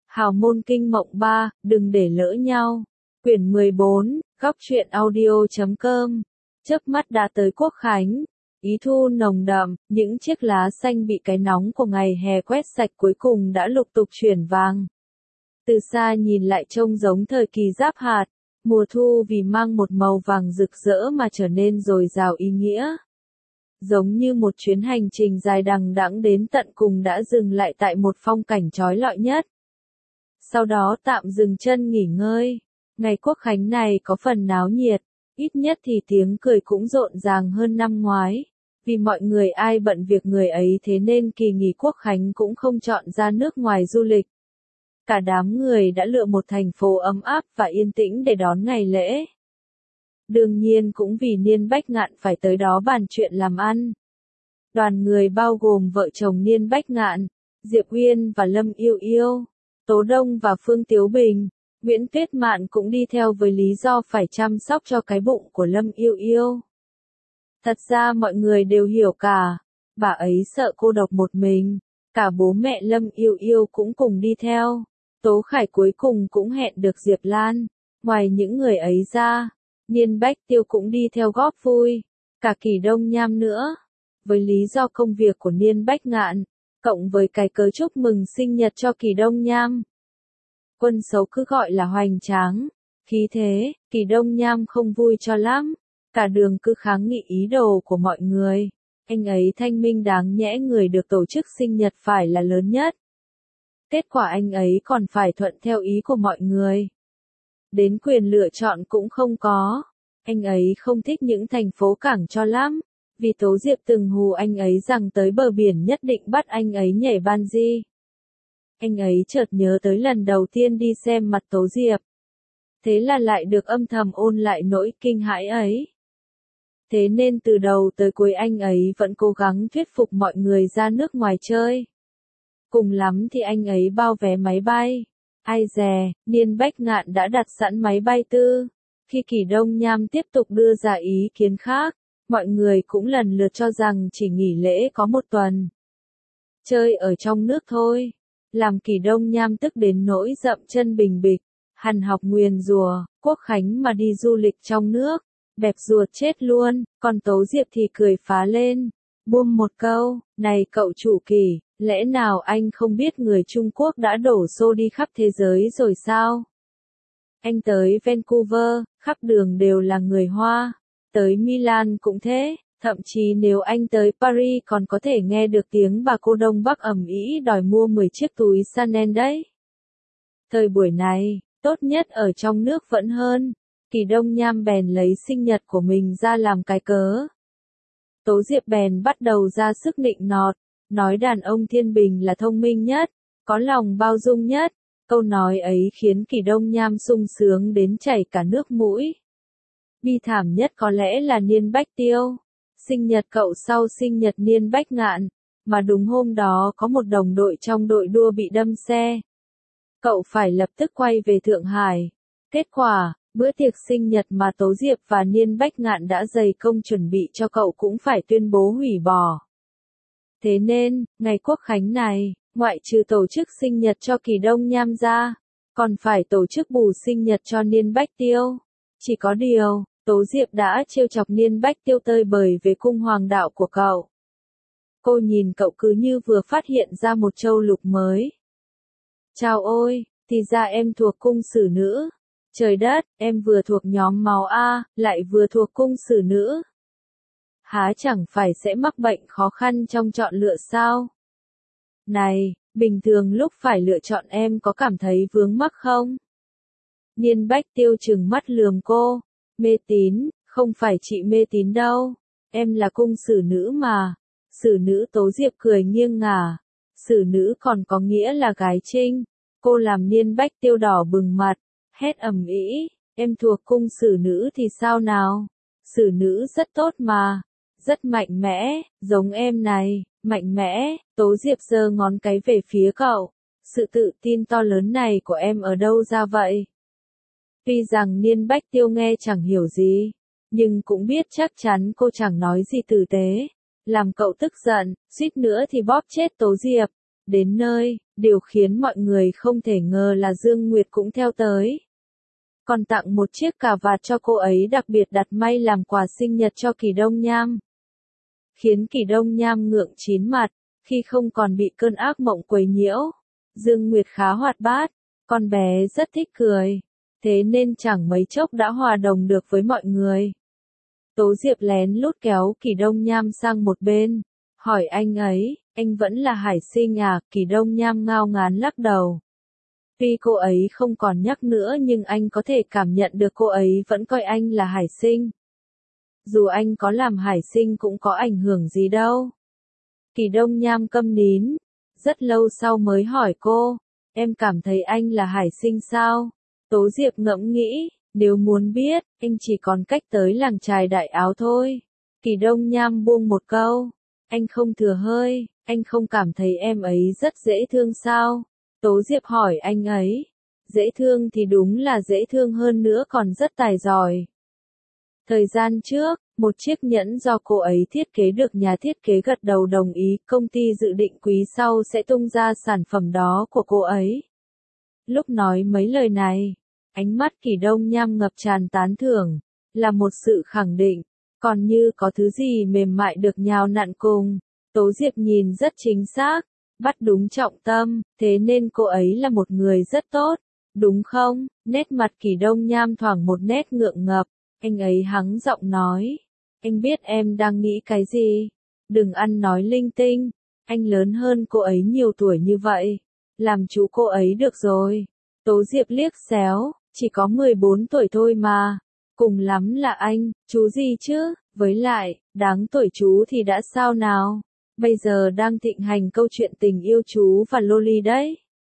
Hào môn kinh mộng 3, đừng để lỡ nhau. Quyển 14, góc truyện audio.com. Chớp mắt đã tới Quốc Khánh. Ý thu nồng đậm, những chiếc lá xanh bị cái nóng của ngày hè quét sạch cuối cùng đã lục tục chuyển vàng. Từ xa nhìn lại trông giống thời kỳ giáp hạt, mùa thu vì mang một màu vàng rực rỡ mà trở nên dồi dào ý nghĩa. Giống như một chuyến hành trình dài đằng đẵng đến tận cùng đã dừng lại tại một phong cảnh chói lọi nhất. Sau đó tạm dừng chân nghỉ ngơi. Ngày Quốc Khánh này có phần náo nhiệt, ít nhất thì tiếng cười cũng rộn ràng hơn năm ngoái. Vì mọi người ai bận việc người ấy thế nên kỳ nghỉ Quốc Khánh cũng không chọn ra nước ngoài du lịch. Cả đám người đã lựa một thành phố ấm áp và yên tĩnh để đón ngày lễ. Đương nhiên cũng vì Niên Bách Ngạn phải tới đó bàn chuyện làm ăn. Đoàn người bao gồm vợ chồng Niên Bách Ngạn, Diệp Uyên và Lâm Yêu Yêu, Tố Đông và Phương Tiếu Bình. Nguyễn Tuyết Mạn cũng đi theo với lý do phải chăm sóc cho cái bụng của Lâm Yêu Yêu. Thật ra mọi người đều hiểu cả, bà ấy sợ cô độc một mình, cả bố mẹ Lâm Yêu Yêu cũng cùng đi theo. Tố Khải cuối cùng cũng hẹn được Diệp Lan. Ngoài những người ấy ra, Niên Bách Tiêu cũng đi theo góp vui, cả Kỳ Đông Nham nữa. Với lý do công việc của Niên Bách Ngạn, cộng với cái cớ chúc mừng sinh nhật cho Kỳ Đông Nham. Quân xấu cứ gọi là hoành tráng, khí thế, Kỳ Đông Nham không vui cho lắm, cả đường cứ kháng nghị ý đồ của mọi người. Anh ấy thanh minh đáng nhẽ người được tổ chức sinh nhật phải là lớn nhất. Kết quả anh ấy còn phải thuận theo ý của mọi người. Đến quyền lựa chọn cũng không có. Anh ấy không thích những thành phố cảng cho lắm, vì Tố Diệp từng hù anh ấy rằng tới bờ biển nhất định bắt anh ấy nhảy bungee. Anh ấy chợt nhớ tới lần đầu tiên đi xem mặt Tố Diệp. Thế là lại được âm thầm ôn lại nỗi kinh hãi ấy. Thế nên từ đầu tới cuối anh ấy vẫn cố gắng thuyết phục mọi người ra nước ngoài chơi. Cùng lắm thì anh ấy bao vé máy bay. Ai dè, Niên Bách Ngạn đã đặt sẵn máy bay tư. Khi Kỳ Đông Nham tiếp tục đưa ra ý kiến khác, mọi người cũng lần lượt cho rằng chỉ nghỉ lễ có một tuần. Chơi ở trong nước thôi. Làm Kỳ Đông Nham tức đến nỗi dậm chân bình bịch. Hằn học nguyền rủa, Quốc Khánh mà đi du lịch trong nước, bẹp ruột chết luôn. Còn Tố Diệp thì cười phá lên, buông một câu, này cậu chủ Kỳ, lẽ nào anh không biết người Trung Quốc đã đổ xô đi khắp thế giới rồi sao? Anh tới Vancouver, khắp đường đều là người Hoa. Tới Milan cũng thế, thậm chí nếu anh tới Paris còn có thể nghe được tiếng bà cô Đông Bắc ầm ĩ đòi mua 10 chiếc túi Chanel đấy. Thời buổi này, tốt nhất ở trong nước vẫn hơn. Kỳ Đông Nham bèn lấy sinh nhật của mình ra làm cái cớ. Tố Diệp bèn bắt đầu ra sức nịnh nọt, nói đàn ông Thiên Bình là thông minh nhất, có lòng bao dung nhất. Câu nói ấy khiến Kỳ Đông Nham sung sướng đến chảy cả nước mũi. Bi thảm nhất có lẽ là Niên Bách Tiêu. Sinh nhật cậu sau sinh nhật Niên Bách Ngạn, mà đúng hôm đó có một đồng đội trong đội đua bị đâm xe. Cậu phải lập tức quay về Thượng Hải. Kết quả, bữa tiệc sinh nhật mà Tố Diệp và Niên Bách Ngạn đã dày công chuẩn bị cho cậu cũng phải tuyên bố hủy bỏ. Thế nên, ngày Quốc Khánh này, ngoại trừ tổ chức sinh nhật cho Kỳ Đông Nham ra, còn phải tổ chức bù sinh nhật cho Niên Bách Tiêu. Chỉ có điều, Tố Diệp đã trêu chọc Niên Bách Tiêu tơi bời về cung hoàng đạo của cậu. Cô nhìn cậu cứ như vừa phát hiện ra một châu lục mới. Chào ôi, thì ra em thuộc cung xử nữ. Trời đất, em vừa thuộc nhóm máu A, lại vừa thuộc cung xử nữ. Há chẳng phải sẽ mắc bệnh khó khăn trong chọn lựa sao? Này, bình thường lúc phải lựa chọn em có cảm thấy vướng mắc không? Niên Bách Tiêu trừng mắt lườm cô. Mê tín, không phải chị mê tín đâu. Em là cung xử nữ mà. Xử nữ Tố Diệp cười nghiêng ngả. Xử nữ còn có nghĩa là gái trinh. Cô làm Niên Bách Tiêu đỏ bừng mặt, hét ầm ĩ, em thuộc cung xử nữ thì sao nào? Xử nữ rất tốt mà, rất mạnh mẽ, giống em này, mạnh mẽ. Tố Diệp giơ ngón cái về phía cậu. Sự tự tin to lớn này của em ở đâu ra vậy? Tuy rằng Niên Bách Tiêu nghe chẳng hiểu gì, nhưng cũng biết chắc chắn cô chẳng nói gì tử tế. Làm cậu tức giận, suýt nữa thì bóp chết Tố Diệp. Đến nơi, Điều khiến mọi người không thể ngờ là Dương Nguyệt cũng theo tới. Còn tặng một chiếc cà vạt cho cô ấy đặc biệt đặt may làm quà sinh nhật cho Kỳ Đông Nham. Khiến Kỳ Đông Nham ngượng chín mặt, khi không còn bị cơn ác mộng quấy nhiễu. Dương Nguyệt khá hoạt bát, con bé rất thích cười, thế nên chẳng mấy chốc đã hòa đồng được với mọi người. Tố Diệp lén lút kéo Kỳ Đông Nham sang một bên, hỏi anh ấy, anh vẫn là Hải Sinh à? Kỳ Đông Nham ngao ngán lắc đầu. Tuy cô ấy không còn nhắc nữa nhưng anh có thể cảm nhận được cô ấy vẫn coi anh là Hải Sinh. Dù anh có làm Hải Sinh cũng có ảnh hưởng gì đâu. Kỳ Đông Nham câm nín, rất lâu sau mới hỏi cô, em cảm thấy anh là Hải Sinh sao? Tố Diệp ngẫm nghĩ, nếu muốn biết, anh chỉ còn cách tới làng chài Đại Áo thôi. Kỳ Đông Nham buông một câu, anh không thừa hơi, anh không cảm thấy em ấy rất dễ thương sao? Tố Diệp hỏi anh ấy, dễ thương thì đúng là dễ thương hơn nữa còn rất tài giỏi. Thời gian trước, một chiếc nhẫn do cô ấy thiết kế được nhà thiết kế gật đầu đồng ý, công ty dự định quý sau sẽ tung ra sản phẩm đó của cô ấy. Lúc nói mấy lời này, ánh mắt Kỳ Đông Nham ngập tràn tán thưởng, là một sự khẳng định, còn như có thứ gì mềm mại được nhào nặn cùng. Tố Diệp nhìn rất chính xác, bắt đúng trọng tâm, thế nên cô ấy là một người rất tốt, đúng không? Nét mặt Kỳ Đông Nham thoảng một nét ngượng ngập, anh ấy hắng giọng nói, anh biết em đang nghĩ cái gì, đừng ăn nói linh tinh, anh lớn hơn cô ấy nhiều tuổi như vậy, làm chú cô ấy được rồi. Tố Diệp liếc xéo, chỉ có 14 tuổi thôi mà, cùng lắm là anh, chú gì chứ, với lại, đáng tuổi chú thì đã sao nào, bây giờ đang thịnh hành câu chuyện tình yêu chú và Loli đấy.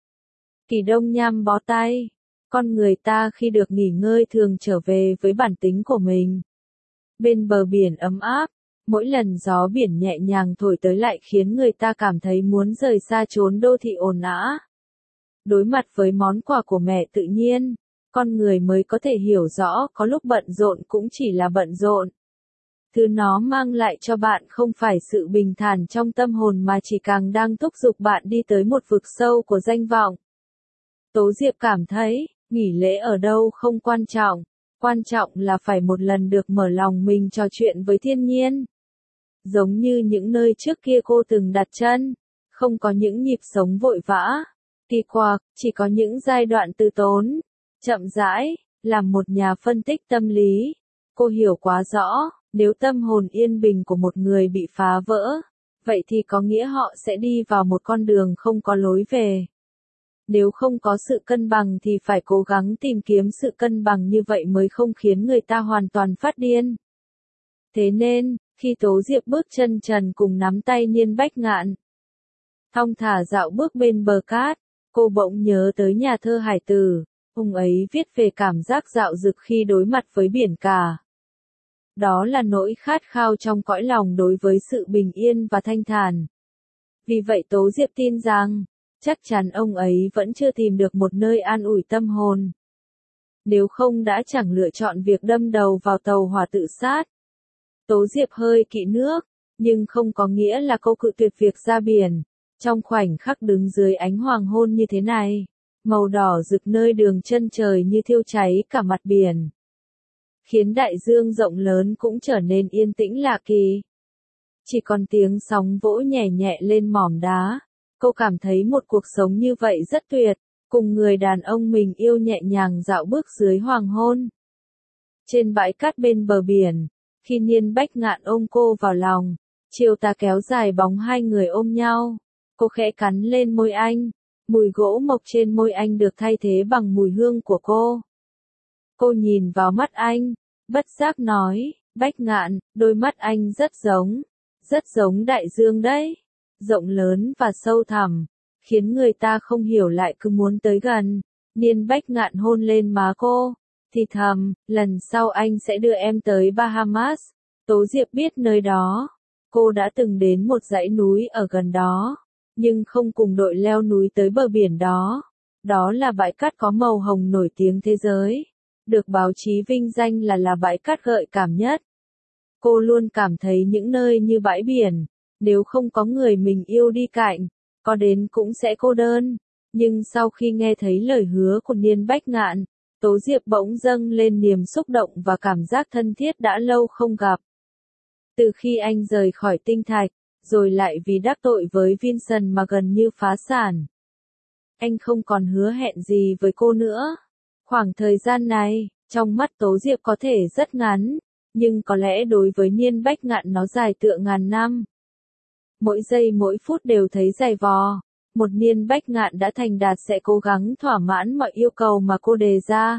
Kỳ Đông Nham bó tay, con người ta khi được nghỉ ngơi thường trở về với bản tính của mình. Bên bờ biển ấm áp, mỗi lần gió biển nhẹ nhàng thổi tới lại khiến người ta cảm thấy muốn rời xa chốn đô thị ồn ào. Đối mặt với món quà của mẹ tự nhiên, con người mới có thể hiểu rõ có lúc bận rộn cũng chỉ là bận rộn. Thứ nó mang lại cho bạn không phải sự bình thản trong tâm hồn mà chỉ càng đang thúc giục bạn đi tới một vực sâu của danh vọng. Tố Diệp cảm thấy, nghỉ lễ ở đâu không quan trọng là phải một lần được mở lòng mình trò chuyện với thiên nhiên. Giống như những nơi trước kia cô từng đặt chân, không có những nhịp sống vội vã, kỳ quặc, chỉ có những giai đoạn từ tốn, chậm rãi. Làm một nhà phân tích tâm lý, cô hiểu quá rõ, nếu tâm hồn yên bình của một người bị phá vỡ, vậy thì có nghĩa họ sẽ đi vào một con đường không có lối về. Nếu không có sự cân bằng thì phải cố gắng tìm kiếm sự cân bằng như vậy mới không khiến người ta hoàn toàn phát điên. Thế nên, khi Tố Diệp bước chân trần cùng nắm tay Niên Bách Ngạn, thong thả dạo bước bên bờ cát, cô bỗng nhớ tới nhà thơ Hải Tử, ông ấy viết về cảm giác dạo dực khi đối mặt với biển cả. Đó là nỗi khát khao trong cõi lòng đối với sự bình yên và thanh thản. Vì vậy Tố Diệp tin rằng, chắc chắn ông ấy vẫn chưa tìm được một nơi an ủi tâm hồn. Nếu không đã chẳng lựa chọn việc đâm đầu vào tàu hỏa tự sát. Tố Diệp hơi kỵ nước, nhưng không có nghĩa là cô cự tuyệt việc ra biển. Trong khoảnh khắc đứng dưới ánh hoàng hôn như thế này, màu đỏ rực nơi đường chân trời như thiêu cháy cả mặt biển, khiến đại dương rộng lớn cũng trở nên yên tĩnh lạ kỳ. Chỉ còn tiếng sóng vỗ nhẹ nhẹ lên mỏm đá. Cô cảm thấy một cuộc sống như vậy rất tuyệt, cùng người đàn ông mình yêu nhẹ nhàng dạo bước dưới hoàng hôn. Trên bãi cát bên bờ biển, khi Niên Bách Ngạn ôm cô vào lòng, chiều tà kéo dài bóng hai người ôm nhau, cô khẽ cắn lên môi anh, mùi gỗ mộc trên môi anh được thay thế bằng mùi hương của cô. Cô nhìn vào mắt anh, bất giác nói, Bách Ngạn, đôi mắt anh rất giống đại dương đấy. Rộng lớn và sâu thẳm, khiến người ta không hiểu lại cứ muốn tới gần. Niên Bách Ngạn hôn lên má cô, thì thầm, lần sau anh sẽ đưa em tới Bahamas. Tố Diệp biết nơi đó. Cô đã từng đến một dãy núi ở gần đó, nhưng không cùng đội leo núi tới bờ biển đó. Đó là bãi cát có màu hồng nổi tiếng thế giới, được báo chí vinh danh là bãi cát gợi cảm nhất. Cô luôn cảm thấy những nơi như bãi biển, nếu không có người mình yêu đi cạnh, có đến cũng sẽ cô đơn. Nhưng sau khi nghe thấy lời hứa của Niên Bách Ngạn, Tố Diệp bỗng dâng lên niềm xúc động và cảm giác thân thiết đã lâu không gặp. Từ khi anh rời khỏi Tinh Thạch, rồi lại vì đắc tội với Vincent mà gần như phá sản. Anh không còn hứa hẹn gì với cô nữa. Khoảng thời gian này, trong mắt Tố Diệp có thể rất ngắn, nhưng có lẽ đối với Niên Bách Ngạn nó dài tựa ngàn năm. Mỗi giây mỗi phút đều thấy dày vò. Một Niên Bách Ngạn đã thành đạt sẽ cố gắng thỏa mãn mọi yêu cầu mà cô đề ra.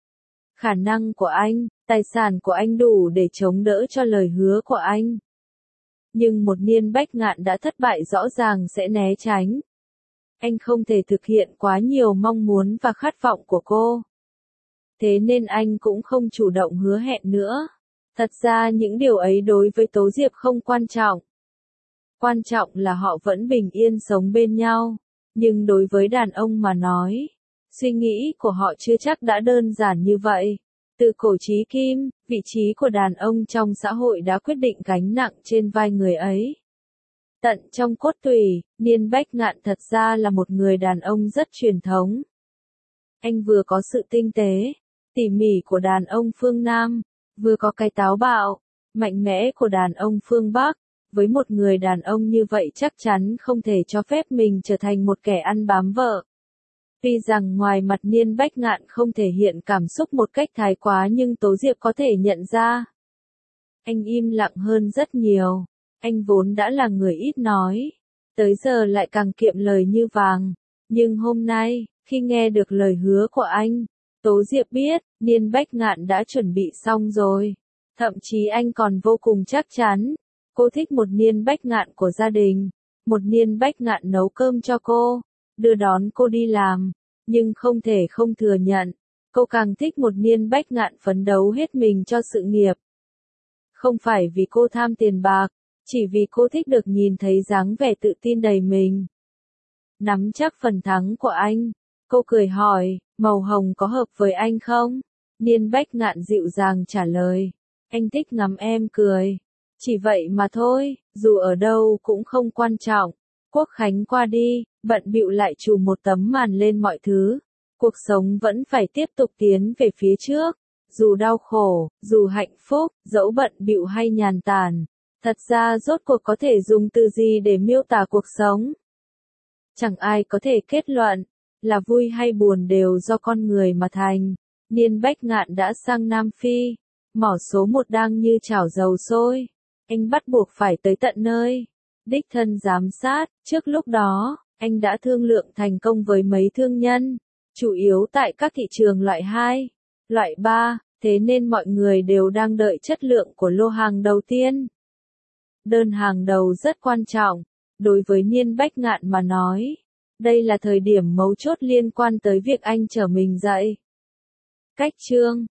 Khả năng của anh, tài sản của anh đủ để chống đỡ cho lời hứa của anh. Nhưng một Niên Bách Ngạn đã thất bại rõ ràng sẽ né tránh. Anh không thể thực hiện quá nhiều mong muốn và khát vọng của cô. Thế nên anh cũng không chủ động hứa hẹn nữa. Thật ra những điều ấy đối với Tố Diệp không quan trọng. Quan trọng là họ vẫn bình yên sống bên nhau. Nhưng đối với đàn ông mà nói, suy nghĩ của họ chưa chắc đã đơn giản như vậy. Từ cổ chí kim, vị trí của đàn ông trong xã hội đã quyết định gánh nặng trên vai người ấy. Tận trong cốt tủy, Niên Bách Ngạn thật ra là một người đàn ông rất truyền thống. Anh vừa có sự tinh tế, tỉ mỉ của đàn ông phương Nam, vừa có cái táo bạo, mạnh mẽ của đàn ông phương Bắc. Với một người đàn ông như vậy chắc chắn không thể cho phép mình trở thành một kẻ ăn bám vợ. Tuy rằng ngoài mặt Niên Bách Ngạn không thể hiện cảm xúc một cách thái quá nhưng Tố Diệp có thể nhận ra. Anh im lặng hơn rất nhiều. Anh vốn đã là người ít nói. Tới giờ lại càng kiệm lời như vàng. Nhưng hôm nay, khi nghe được lời hứa của anh, Tố Diệp biết, Niên Bách Ngạn đã chuẩn bị xong rồi. Thậm chí anh còn vô cùng chắc chắn. Cô thích một Niên Bách Ngạn của gia đình. Một Niên Bách Ngạn nấu cơm cho cô, đưa đón cô đi làm. Nhưng không thể không thừa nhận, cô càng thích một Niên Bách Ngạn phấn đấu hết mình cho sự nghiệp. Không phải vì cô tham tiền bạc, chỉ vì cô thích được nhìn thấy dáng vẻ tự tin đầy mình. Nắm chắc phần thắng của anh, cô cười hỏi, màu hồng có hợp với anh không? Niên Bách Ngạn dịu dàng trả lời, anh thích ngắm em cười. Chỉ vậy mà thôi, dù ở đâu cũng không quan trọng. Quốc khánh qua đi, bận bịu lại trùm một tấm màn lên mọi thứ. Cuộc sống vẫn phải tiếp tục tiến về phía trước. Dù đau khổ, dù hạnh phúc, dẫu bận bịu hay nhàn tản. Thật ra rốt cuộc có thể dùng từ gì để miêu tả cuộc sống? Chẳng ai có thể kết luận, là vui hay buồn đều do con người mà thành. Niên Bách Ngạn đã sang Nam Phi. Mỏ số 1 đang như chảo dầu sôi. Anh bắt buộc phải tới tận nơi. Đích thân giám sát, trước lúc đó, anh đã thương lượng thành công với mấy thương nhân, chủ yếu tại các thị trường loại 2, loại 3, thế nên mọi người đều đang đợi chất lượng của lô hàng đầu tiên. Đơn hàng đầu rất quan trọng, đối với Niên Bách Ngạn mà nói, đây là thời điểm mấu chốt liên quan tới việc anh trở mình dậy. Cách chương